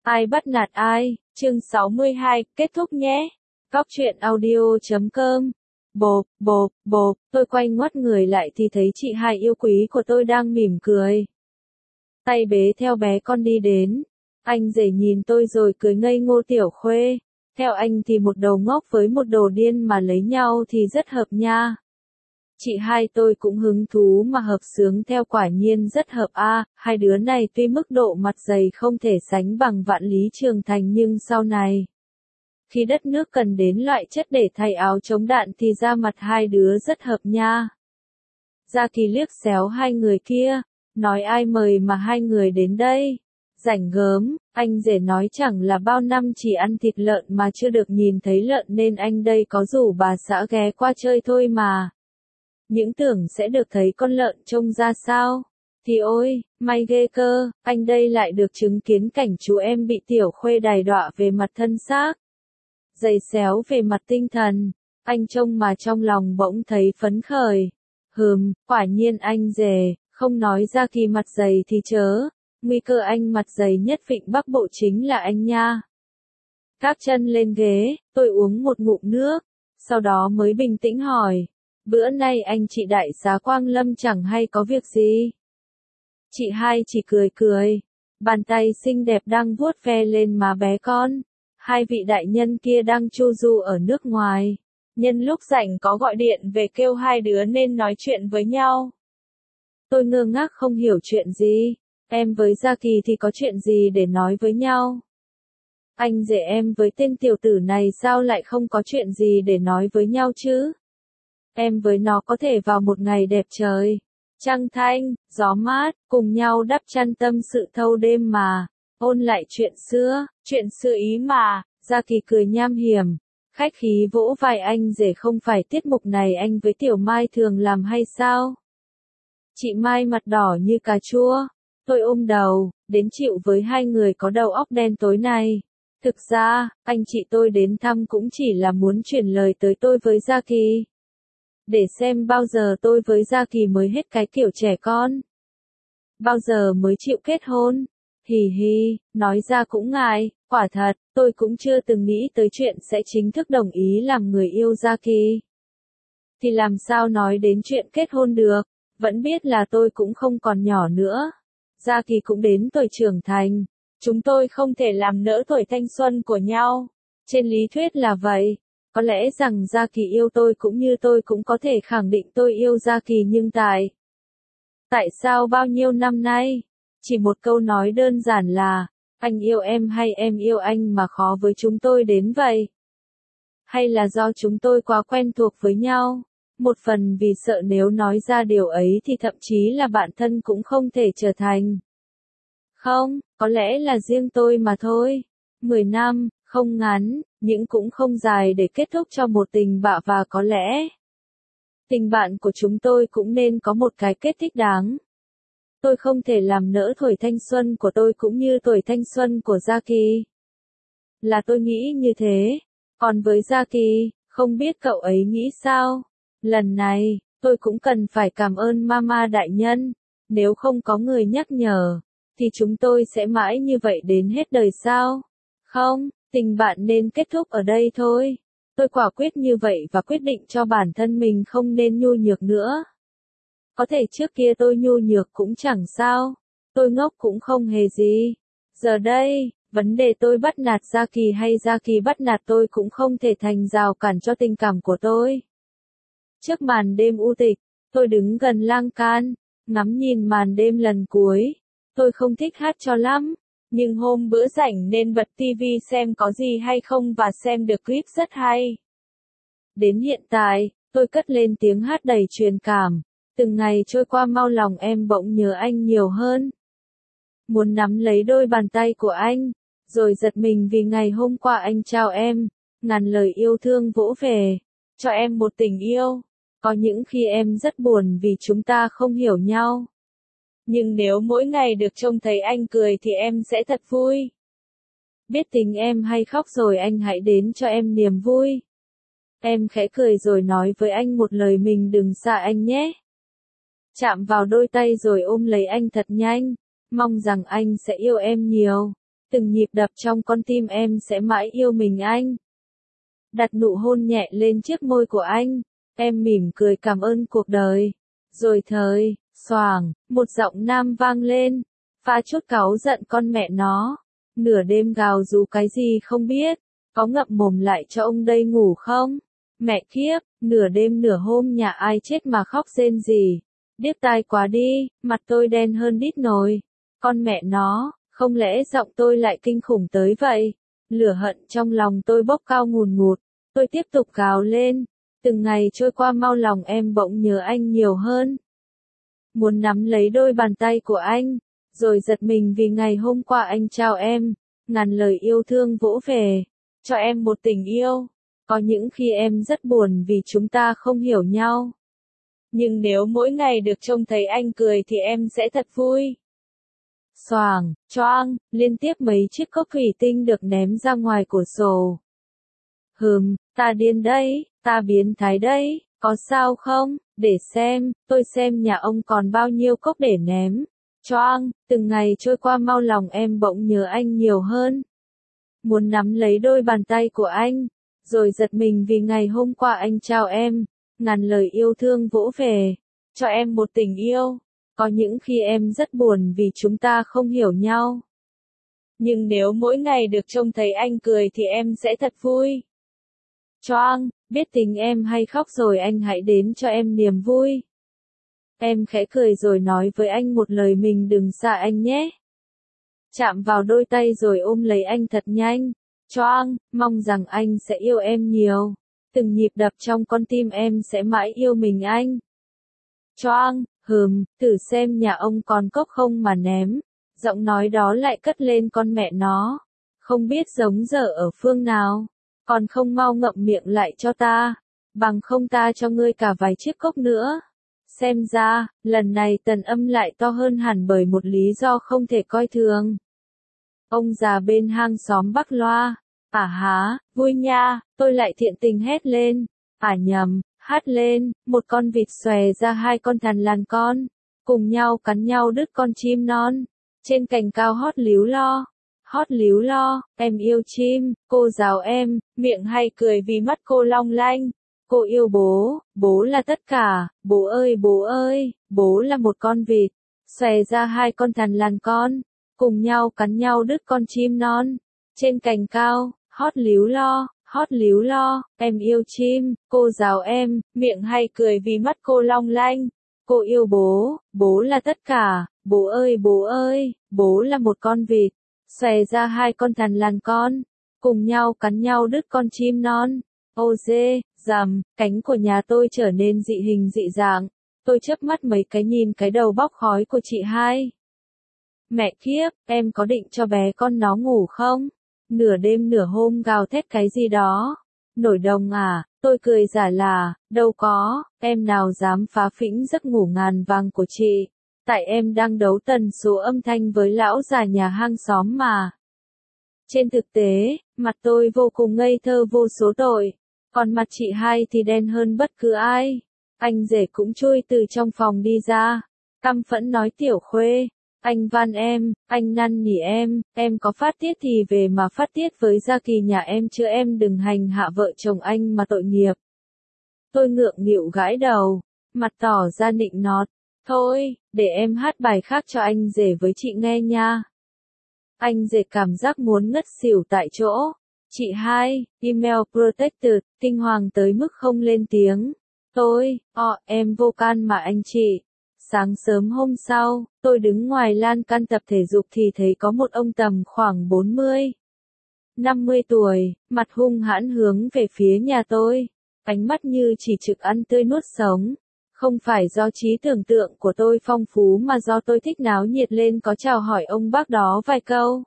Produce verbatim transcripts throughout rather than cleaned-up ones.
Ai bắt nạt ai, chương sáu mươi hai, kết thúc nhé. Góc truyện audio chấm com. Bộp, bộp, bộp, tôi quay ngoắt người lại thì thấy chị hai yêu quý của tôi đang mỉm cười. Tay bế theo bé con đi đến. Anh rể nhìn tôi rồi cười ngây ngô Tiểu Khuê. Theo anh thì một đầu ngốc với một đồ điên mà lấy nhau thì rất hợp nha. Chị hai tôi cũng hứng thú mà hợp sướng theo, quả nhiên rất hợp a. À, hai đứa này tuy mức độ mặt dày không thể sánh bằng Vạn Lý Trường Thành nhưng sau này, khi đất nước cần đến loại chất để thay áo chống đạn thì ra mặt hai đứa rất hợp nha. Gia Kỳ liếc xéo hai người kia, nói ai mời mà hai người đến đây. Rảnh gớm, anh rể nói chẳng là bao năm chỉ ăn thịt lợn mà chưa được nhìn thấy lợn nên anh đây có rủ bà xã ghé qua chơi thôi mà. Những tưởng sẽ được thấy con lợn trông ra sao. Thì ôi, may ghê cơ, anh đây lại được chứng kiến cảnh chú em bị Tiểu Khuê đày đọa về mặt thân xác, giày xéo về mặt tinh thần. Anh trông mà trong lòng bỗng thấy phấn khởi. Hừm, quả nhiên anh rể, không nói Gia Kỳ mặt dày thì chớ. Nguy cơ anh mặt dày nhất Vịnh Bắc Bộ chính là anh nha. Các chân lên ghế, tôi uống một ngụm nước, sau đó mới bình tĩnh hỏi. Bữa nay anh chị đại xá Quang Lâm chẳng hay có việc gì? Chị hai chỉ cười cười, bàn tay xinh đẹp đang vuốt ve lên má bé con. Hai vị đại nhân kia đang chu du ở nước ngoài. Nhân lúc rảnh có gọi điện về kêu hai đứa nên nói chuyện với nhau. Tôi ngơ ngác không hiểu chuyện gì. Em với Gia Kỳ thì có chuyện gì để nói với nhau? Anh rể em với tên tiểu tử này sao lại không có chuyện gì để nói với nhau chứ? Em với nó có thể vào một ngày đẹp trời, trăng thanh, gió mát, cùng nhau đắp chăn tâm sự thâu đêm mà, ôn lại chuyện xưa, chuyện xưa ý mà. Gia Kỳ cười nham hiểm, khách khí vỗ vai anh rể, không phải tiết mục này anh với Tiểu Mai thường làm hay sao? Chị Mai mặt đỏ như cà chua. Tôi ôm đầu, đến chịu với hai người có đầu óc đen tối này. Thực ra, anh chị tôi đến thăm cũng chỉ là muốn truyền lời tới tôi với Gia Kỳ, để xem bao giờ tôi với Gia Kỳ mới hết cái kiểu trẻ con. Bao giờ mới chịu kết hôn. Hì hì, nói ra cũng ngại, quả thật, tôi cũng chưa từng nghĩ tới chuyện sẽ chính thức đồng ý làm người yêu Gia Kỳ. Thì làm sao nói đến chuyện kết hôn được, vẫn biết là tôi cũng không còn nhỏ nữa. Gia Kỳ cũng đến tuổi trưởng thành, chúng tôi không thể làm nỡ tuổi thanh xuân của nhau. Trên lý thuyết là vậy. Có lẽ rằng Gia Kỳ yêu tôi cũng như tôi cũng có thể khẳng định tôi yêu Gia Kỳ, nhưng tại Tại sao bao nhiêu năm nay, chỉ một câu nói đơn giản là, anh yêu em hay em yêu anh mà khó với chúng tôi đến vậy? Hay là do chúng tôi quá quen thuộc với nhau? Một phần vì sợ nếu nói ra điều ấy thì thậm chí là bạn thân cũng không thể trở thành. Không, có lẽ là riêng tôi mà thôi. Mười năm, không ngắn, nhưng cũng không dài để kết thúc cho một tình bạn, và có lẽ tình bạn của chúng tôi cũng nên có một cái kết thích đáng. Tôi không thể làm nỡ tuổi thanh xuân của tôi cũng như tuổi thanh xuân của Gia Kỳ. Là tôi nghĩ như thế. Còn với Gia Kỳ, không biết cậu ấy nghĩ sao? Lần này, tôi cũng cần phải cảm ơn Mama đại nhân. Nếu không có người nhắc nhở, thì chúng tôi sẽ mãi như vậy đến hết đời sao? Không, tình bạn nên kết thúc ở đây thôi. Tôi quả quyết như vậy và quyết định cho bản thân mình không nên nhu nhược nữa. Có thể trước kia tôi nhu nhược cũng chẳng sao. Tôi ngốc cũng không hề gì. Giờ đây, vấn đề tôi bắt nạt Gia Kỳ hay Gia Kỳ bắt nạt tôi cũng không thể thành rào cản cho tình cảm của tôi. Trước màn đêm u tịch, tôi đứng gần lan can, ngắm nhìn màn đêm lần cuối. Tôi không thích hát cho lắm, nhưng hôm bữa rảnh nên bật tivi xem có gì hay không và xem được clip rất hay. Đến hiện tại, tôi cất lên tiếng hát đầy truyền cảm. Từng ngày trôi qua mau lòng em bỗng nhớ anh nhiều hơn. Muốn nắm lấy đôi bàn tay của anh, rồi giật mình vì ngày hôm qua anh trao em ngàn lời yêu thương vỗ về, cho em một tình yêu. Có những khi em rất buồn vì chúng ta không hiểu nhau. Nhưng nếu mỗi ngày được trông thấy anh cười thì em sẽ thật vui. Biết tính em hay khóc rồi anh hãy đến cho em niềm vui. Em khẽ cười rồi nói với anh một lời mình đừng xa anh nhé. Chạm vào đôi tay rồi ôm lấy anh thật nhanh, mong rằng anh sẽ yêu em nhiều. từng nhịp đập trong con tim em sẽ mãi yêu mình anh. Đặt nụ hôn nhẹ lên chiếc môi của anh, em mỉm cười cảm ơn cuộc đời. Rồi thời, xoàng, một giọng nam vang lên, pha chút cáu giận con mẹ nó. Nửa đêm gào rú cái gì không biết, có ngậm mồm lại cho ông đây ngủ không? Mẹ kiếp, nửa đêm nửa hôm nhà ai chết mà khóc rên gì. Điếc tai quá đi, mặt tôi đen hơn đít nồi. Con mẹ nó, không lẽ giọng tôi lại kinh khủng tới vậy? Lửa hận trong lòng tôi bốc cao ngùn ngụt, tôi tiếp tục gào lên. Từng ngày trôi qua mau lòng em bỗng nhớ anh nhiều hơn. Muốn nắm lấy đôi bàn tay của anh, rồi giật mình vì ngày hôm qua anh trao em ngàn lời yêu thương vỗ về, cho em một tình yêu. Có những khi em rất buồn vì chúng ta không hiểu nhau. Nhưng nếu mỗi ngày được trông thấy anh cười thì em sẽ thật vui. Xoàng, choang, liên tiếp mấy chiếc cốc thủy tinh được ném ra ngoài cửa sổ. Hừm, ta điên đây, ta biến thái đây, có sao không? Để xem, tôi xem nhà ông còn bao nhiêu cốc để ném. Choang, từng ngày trôi qua mau lòng em bỗng nhớ anh nhiều hơn. Muốn nắm lấy đôi bàn tay của anh, rồi giật mình vì ngày hôm qua anh trao em ngàn lời yêu thương vỗ về, cho em một tình yêu. Có những khi em rất buồn vì chúng ta không hiểu nhau. Nhưng nếu mỗi ngày được trông thấy anh cười thì em sẽ thật vui. Choang, biết tính em hay khóc rồi anh hãy đến cho em niềm vui. Em khẽ cười rồi nói với anh một lời mình đừng xa anh nhé. Chạm vào đôi tay rồi ôm lấy anh thật nhanh. Choang, mong rằng anh sẽ yêu em nhiều. Từng nhịp đập trong con tim em sẽ mãi yêu mình anh. Choang, hừm, thử xem nhà ông còn cốc không mà ném. Giọng nói đó lại cất lên con mẹ nó. Không biết giống dở ở phương nào. Còn không mau ngậm miệng lại cho ta. Bằng không ta cho ngươi cả vài chiếc cốc nữa. Xem ra, lần này tần âm lại to hơn hẳn bởi một lý do không thể coi thường. Ông già bên hang xóm bắc loa. À há, vui nha, tôi lại thiện tình hét lên. À nhầm, hát lên, một con vịt xòe ra hai con thằn lằn con. Cùng nhau cắn nhau đứt con chim non. Trên cành cao hót líu lo. Hót líu lo, em yêu chim, cô giáo em, miệng hay cười vì mắt cô long lanh. Cô yêu bố, bố là tất cả, bố ơi bố ơi, bố là một con vịt. Xòe ra hai con thằn lằn con. Cùng nhau cắn nhau đứt con chim non. Trên cành cao, hót líu lo, hót líu lo, em yêu chim, cô giáo em, miệng hay cười vì mắt cô long lanh. Cô yêu bố, bố là tất cả, bố ơi bố ơi, bố là một con vịt. Xòe ra hai con thằn lằn con. Cùng nhau cắn nhau đứt con chim non. Ô dê, rầm, cánh của nhà tôi trở nên dị hình dị dạng. Tôi chớp mắt mấy cái nhìn cái đầu bốc khói của chị hai. Mẹ kiếp, em có định cho bé con nó ngủ không? Nửa đêm nửa hôm gào thét cái gì đó. Nổi đồng à, tôi cười giả là, đâu có, em nào dám phá phĩnh giấc ngủ ngàn vàng của chị. Tại em đang đấu tần số âm thanh với lão già nhà hang xóm mà. Trên thực tế, mặt tôi vô cùng ngây thơ vô số tội. Còn mặt chị hai thì đen hơn bất cứ ai. Anh rể cũng chui từ trong phòng đi ra. Căm phẫn nói tiểu khuê. Anh van em, anh năn nỉ em, em có phát tiết thì về mà phát tiết với Gia Kỳ nhà em chứ em đừng hành hạ vợ chồng anh mà tội nghiệp. Tôi ngượng nghịu gãi đầu, mặt tỏ ra nịnh nọt. Thôi, để em hát bài khác cho anh rể với chị nghe nha. Anh rể cảm giác muốn ngất xỉu tại chỗ. Chị hai, email protected, kinh hoàng tới mức không lên tiếng. Tôi, ọ, em vô can mà anh chị. Sáng sớm hôm sau, tôi đứng ngoài lan can tập thể dục thì thấy có một ông tầm khoảng bốn mươi, năm mươi tuổi, mặt hung hãn hướng về phía nhà tôi. Ánh mắt như chỉ trực ăn tươi nuốt sống. Không phải do trí tưởng tượng của tôi phong phú mà do tôi thích náo nhiệt lên có chào hỏi ông bác đó vài câu.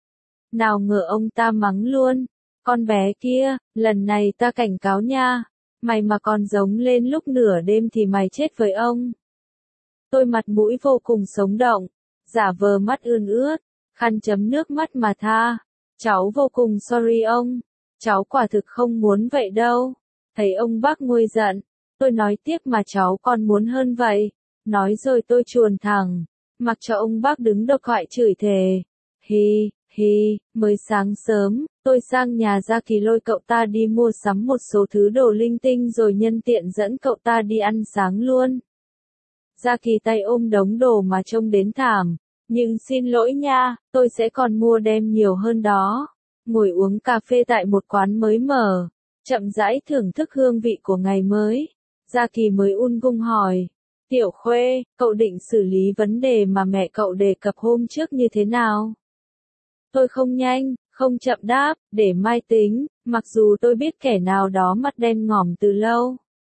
Nào ngờ ông ta mắng luôn. Con bé kia, lần này ta cảnh cáo nha. Mày mà còn giống lên lúc nửa đêm thì mày chết với ông. Tôi mặt mũi vô cùng sống động, giả vờ mắt ươn ướt, khăn chấm nước mắt mà tha. Cháu vô cùng sorry ông, cháu quả thực không muốn vậy đâu. Thấy ông bác nguôi giận, tôi nói tiếp mà cháu còn muốn hơn vậy. Nói rồi tôi chuồn thẳng, mặc cho ông bác đứng độc thoại chửi thề. Hi, Hi, mới sáng sớm, tôi sang nhà Gia Kỳ lôi cậu ta đi mua sắm một số thứ đồ linh tinh rồi nhân tiện dẫn cậu ta đi ăn sáng luôn. Gia Kỳ tay ôm đống đồ mà trông đến thảm. Nhưng xin lỗi nha, tôi sẽ còn mua đem nhiều hơn đó. Ngồi uống cà phê tại một quán mới mở, chậm rãi thưởng thức hương vị của ngày mới. Gia Kỳ mới ung dung hỏi. Tiểu Khuê, cậu định xử lý vấn đề mà mẹ cậu đề cập hôm trước như thế nào? Tôi không nhanh, không chậm đáp, để mai tính, mặc dù tôi biết kẻ nào đó mắt đen ngòm từ lâu.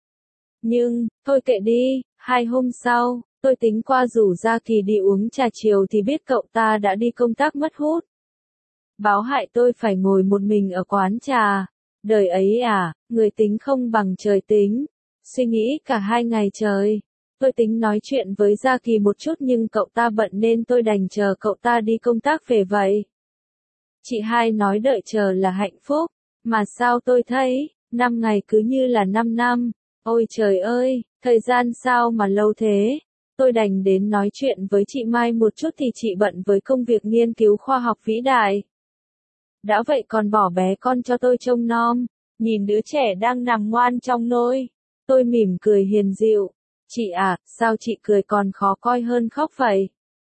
Nhưng, thôi kệ đi, hai hôm sau, tôi tính qua rủ Gia Kỳ đi uống trà chiều thì biết cậu ta đã đi công tác mất hút. Báo hại tôi phải ngồi một mình ở quán trà. Đời ấy à, người tính không bằng trời tính. Suy nghĩ cả hai ngày trời. Tôi tính nói chuyện với Gia Kỳ một chút nhưng cậu ta bận nên tôi đành chờ cậu ta đi công tác về vậy. Chị hai nói đợi chờ là hạnh phúc. Mà sao tôi thấy, năm ngày cứ như là năm năm. Ôi trời ơi, thời gian sao mà lâu thế? Tôi đành đến nói chuyện với chị Mai một chút thì chị bận với công việc nghiên cứu khoa học vĩ đại. Đã vậy còn bỏ bé con cho tôi trông nom, nhìn đứa trẻ đang nằm ngoan trong nôi. Tôi mỉm cười hiền dịu. Chị à, sao chị cười còn khó coi hơn khóc vậy?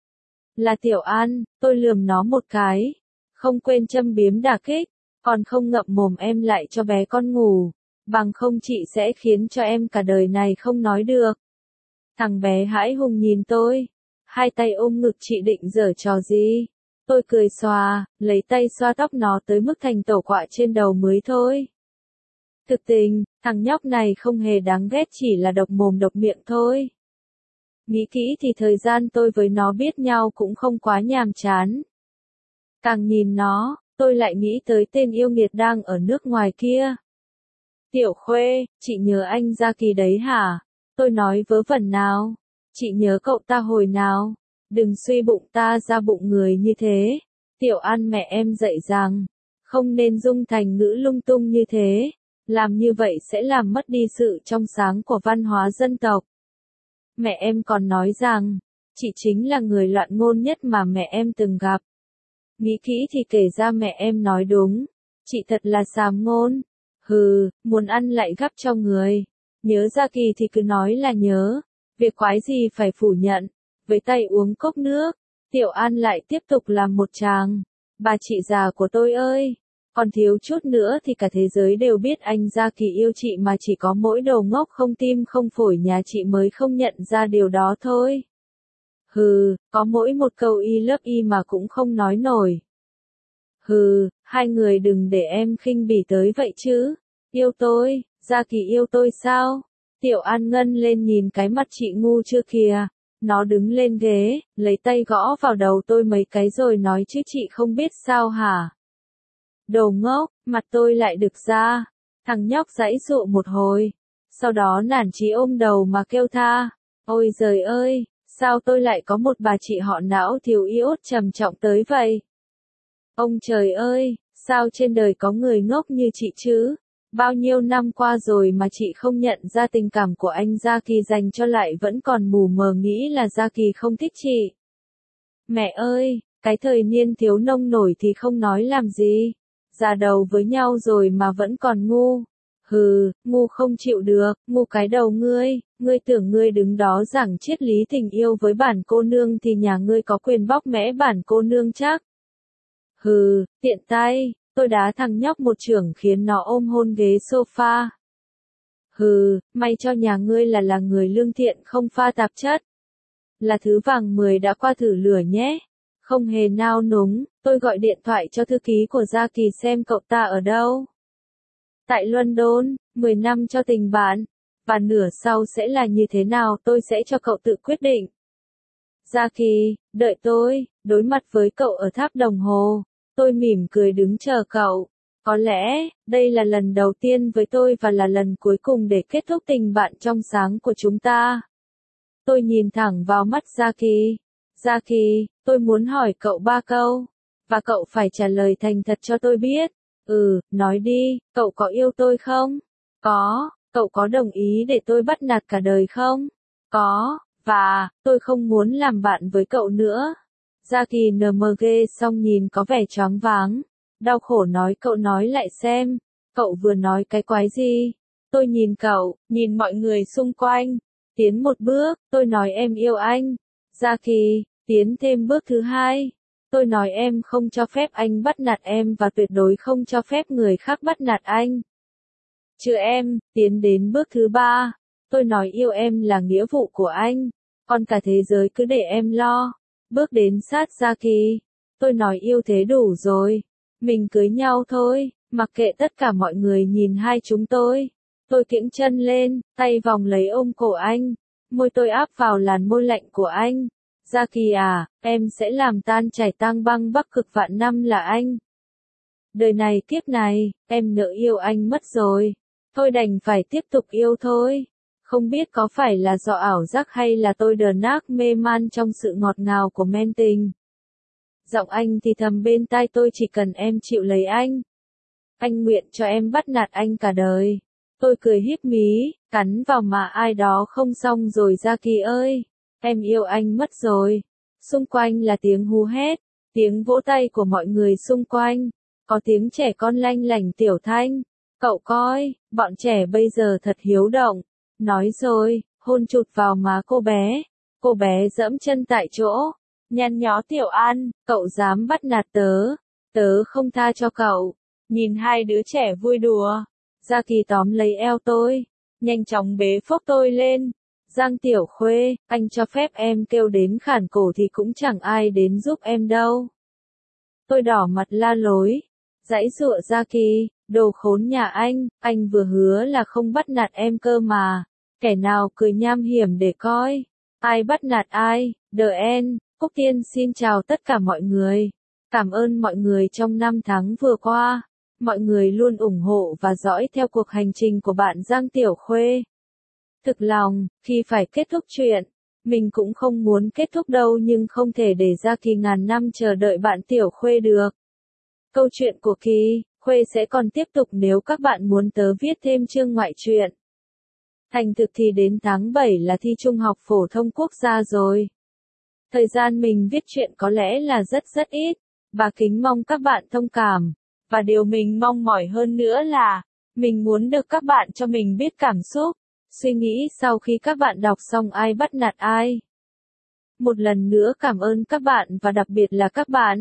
Là Tiểu An, tôi lườm nó một cái. Không quên châm biếm đả kích, còn không ngậm mồm em lại cho bé con ngủ. Bằng không chị sẽ khiến cho em cả đời này không nói được. Thằng bé hãi hùng nhìn tôi, hai tay ôm ngực chị định giở trò gì. Tôi cười xòa, lấy tay xoa tóc nó tới mức thành tổ quạ trên đầu mới thôi. Thực tình, thằng nhóc này không hề đáng ghét chỉ là độc mồm độc miệng thôi. Nghĩ kỹ thì thời gian tôi với nó biết nhau cũng không quá nhàm chán. Càng nhìn nó, tôi lại nghĩ tới tên yêu nghiệt đang ở nước ngoài kia. Tiểu Khuê, chị nhớ anh Gia Kỳ đấy hả? Tôi nói vớ vẩn nào. Chị nhớ cậu ta hồi nào? Đừng suy bụng ta ra bụng người như thế. Tiểu An mẹ em dạy rằng, không nên dung thành ngữ lung tung như thế. Làm như vậy sẽ làm mất đi sự trong sáng của văn hóa dân tộc. Mẹ em còn nói rằng, chị chính là người loạn ngôn nhất mà mẹ em từng gặp. Nghĩ kỹ thì kể ra mẹ em nói đúng. Chị thật là xàm ngôn. Hừ, muốn ăn lại gắp cho người. Nhớ Gia Kỳ thì cứ nói là nhớ. Việc quái gì phải phủ nhận. Với tay uống cốc nước, Tiểu An lại tiếp tục làm một tràng. Bà chị già của tôi ơi, còn thiếu chút nữa thì cả thế giới đều biết anh Gia Kỳ yêu chị mà chỉ có mỗi đồ ngốc không tim không phổi nhà chị mới không nhận ra điều đó thôi. Hừ, có mỗi một câu I love y mà cũng không nói nổi. Hừ, hai người đừng để em khinh bỉ tới vậy chứ. Yêu tôi, Gia Kỳ yêu tôi sao? Tiểu An ngân lên nhìn cái mặt chị ngu chưa kìa. Nó đứng lên ghế, lấy tay gõ vào đầu tôi mấy cái rồi nói chứ chị không biết sao hả? Đồ ngốc, mặt tôi lại đực ra. Thằng nhóc giãy dụa một hồi. Sau đó nản chí ôm đầu mà kêu tha. Ôi giời ơi, sao tôi lại có một bà chị họ não thiếu iốt trầm trọng tới vậy? Ông trời ơi, sao trên đời có người ngốc như chị chứ? Bao nhiêu năm qua rồi mà chị không nhận ra tình cảm của anh Gia Kỳ dành cho lại vẫn còn mù mờ nghĩ là Gia Kỳ không thích chị. Mẹ ơi, cái thời niên thiếu nông nổi thì không nói làm gì. Già đầu với nhau rồi mà vẫn còn ngu. Hừ, ngu không chịu được, ngu cái đầu ngươi, ngươi tưởng ngươi đứng đó giảng triết lý tình yêu với bản cô nương thì nhà ngươi có quyền bóc mẽ bản cô nương chắc. Hừ, tiện tay, tôi đá thằng nhóc một chưởng khiến nó ôm hôn ghế sofa. Hừ, may cho nhà ngươi là là người lương thiện không pha tạp chất. Là thứ vàng mười đã qua thử lửa nhé. Không hề nao núng, tôi gọi điện thoại cho thư ký của Gia Kỳ xem cậu ta ở đâu. Tại London, mười năm cho tình bạn. Và nửa sau sẽ là như thế nào tôi sẽ cho cậu tự quyết định. Gia Kỳ, đợi tôi, đối mặt với cậu ở tháp đồng hồ. Tôi mỉm cười đứng chờ cậu. Có lẽ, đây là lần đầu tiên với tôi và là lần cuối cùng để kết thúc tình bạn trong sáng của chúng ta. Tôi nhìn thẳng vào mắt Gia Kỳ. Gia Kỳ, tôi muốn hỏi cậu ba câu. Và cậu phải trả lời thành thật cho tôi biết. Ừ, nói đi, cậu có yêu tôi không? Có, cậu có đồng ý để tôi bắt nạt cả đời không? Có, và, tôi không muốn làm bạn với cậu nữa. Gia Kỳ nờ mờ ghê xong nhìn có vẻ choáng váng. Đau khổ nói cậu nói lại xem. Cậu vừa nói cái quái gì? Tôi nhìn cậu, nhìn mọi người xung quanh. Tiến một bước, tôi nói em yêu anh. Gia Kỳ, tiến thêm bước thứ hai. Tôi nói em không cho phép anh bắt nạt em và tuyệt đối không cho phép người khác bắt nạt anh. Chứ em, tiến đến bước thứ ba. Tôi nói yêu em là nghĩa vụ của anh. Còn cả thế giới cứ để em lo. Bước đến sát Gia Kỳ. Tôi nói yêu thế đủ rồi. Mình cưới nhau thôi, mặc kệ tất cả mọi người nhìn hai chúng tôi. Tôi kiễng chân lên, tay vòng lấy ôm cổ anh. Môi tôi áp vào làn môi lạnh của anh. Gia Kỳ à, em sẽ làm tan chảy tang băng bắc cực vạn năm là anh. Đời này kiếp này, em nỡ yêu anh mất rồi. Tôi đành phải tiếp tục yêu thôi. Không biết có phải là do ảo giác hay là tôi đờ nác mê man trong sự ngọt ngào của men tình. Giọng anh thì thầm bên tai tôi chỉ cần em chịu lấy anh. Anh nguyện cho em bắt nạt anh cả đời. Tôi cười híp mí, cắn vào mà ai đó không xong rồi Gia Kỳ ơi. Em yêu anh mất rồi. Xung quanh là tiếng hú hét, tiếng vỗ tay của mọi người xung quanh. Có tiếng trẻ con lanh lảnh tiểu thanh. Cậu coi, bọn trẻ bây giờ thật hiếu động. Nói rồi, hôn chụt vào má cô bé. Cô bé dẫm chân tại chỗ. Nhăn nhó Tiểu An, cậu dám bắt nạt tớ. Tớ không tha cho cậu. Nhìn hai đứa trẻ vui đùa. Gia Kỳ tóm lấy eo tôi. Nhanh chóng bế phốc tôi lên. Giang Tiểu Khuê, anh cho phép em kêu đến khản cổ thì cũng chẳng ai đến giúp em đâu. Tôi đỏ mặt la lối. Giãy giụa Gia Kỳ, đồ khốn nhà anh, anh vừa hứa là không bắt nạt em cơ mà. Kẻ nào cười nham hiểm để coi. Ai bắt nạt ai, The End. Cúc Tiên xin chào tất cả mọi người. Cảm ơn mọi người trong năm tháng vừa qua. Mọi người luôn ủng hộ và dõi theo cuộc hành trình của bạn Giang Tiểu Khuê. Thực lòng, khi phải kết thúc chuyện, mình cũng không muốn kết thúc đâu nhưng không thể để Gia Kỳ ngàn năm chờ đợi bạn Tiểu Khuê được. Câu chuyện của Kỳ, Khuê sẽ còn tiếp tục nếu các bạn muốn tớ viết thêm chương ngoại truyện. Thành thực thì đến tháng bảy là thi Trung học phổ thông quốc gia rồi. Thời gian mình viết chuyện có lẽ là rất rất ít. Và kính mong các bạn thông cảm. Và điều mình mong mỏi hơn nữa là, mình muốn được các bạn cho mình biết cảm xúc, suy nghĩ sau khi các bạn đọc xong ai bắt nạt ai. Một lần nữa cảm ơn các bạn và đặc biệt là các bạn.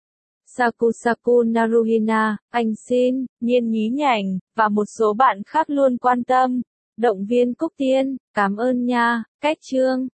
Saku Saku Naruhina, anh xin, Nhiên Nhí Nhảnh, và một số bạn khác luôn quan tâm. Động viên Cúc Tiên, cảm ơn nha, cách chương.